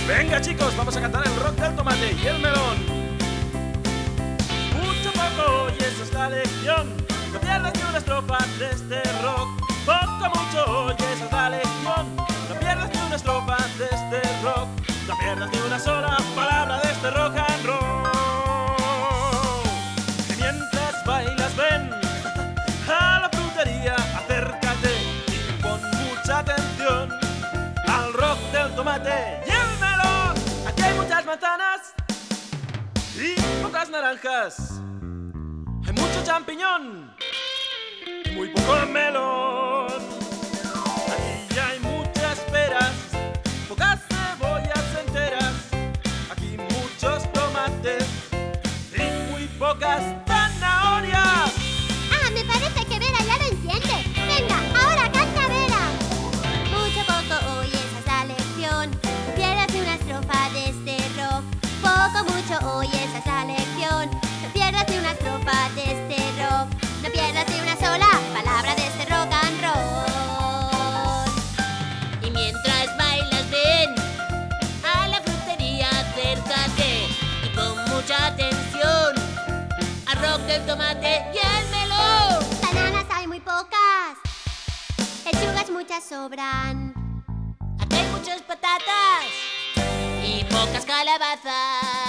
Venga chicos, vamos a cantar el rock del tomate y el melón. Mucho poco y esa es la lección. No pierdas ni una estrofa de este rock. Poco, mucho y esa es la lección. No pierdas ni una estrofa de este rock. No pierdas ni una sola palabra de este rock and roll. Y mientras bailas ven a la frutería, acércate y pon mucha atención al rock del tomate y el melón. Aquí hay muchas manzanas y pocas naranjas. Hay mucho champiñón y muy poco melón. Aquí hay muchas peras, pocas cebollas enteras. Aquí muchos tomates y muy pocas zanahorias. Ah, me parece que Vera ya lo entiende. Venga, ahora canta Vera. Mucho poco hoy, esa es la lección. No pierdas ni una estrofa de este rock. Poco, mucho hoy, esa es la lección. No pierdas ni una estrofa de este rock. No pierdas ni una sola palabra de este rock and roll. Y mientras bailas ven a la frutería, acércate y pon mucha atención al rock del tomate y el melón. Bananas hay muy pocas, lechugas muchas sobran. Aquí hay muchas patatas y pocas calabazas.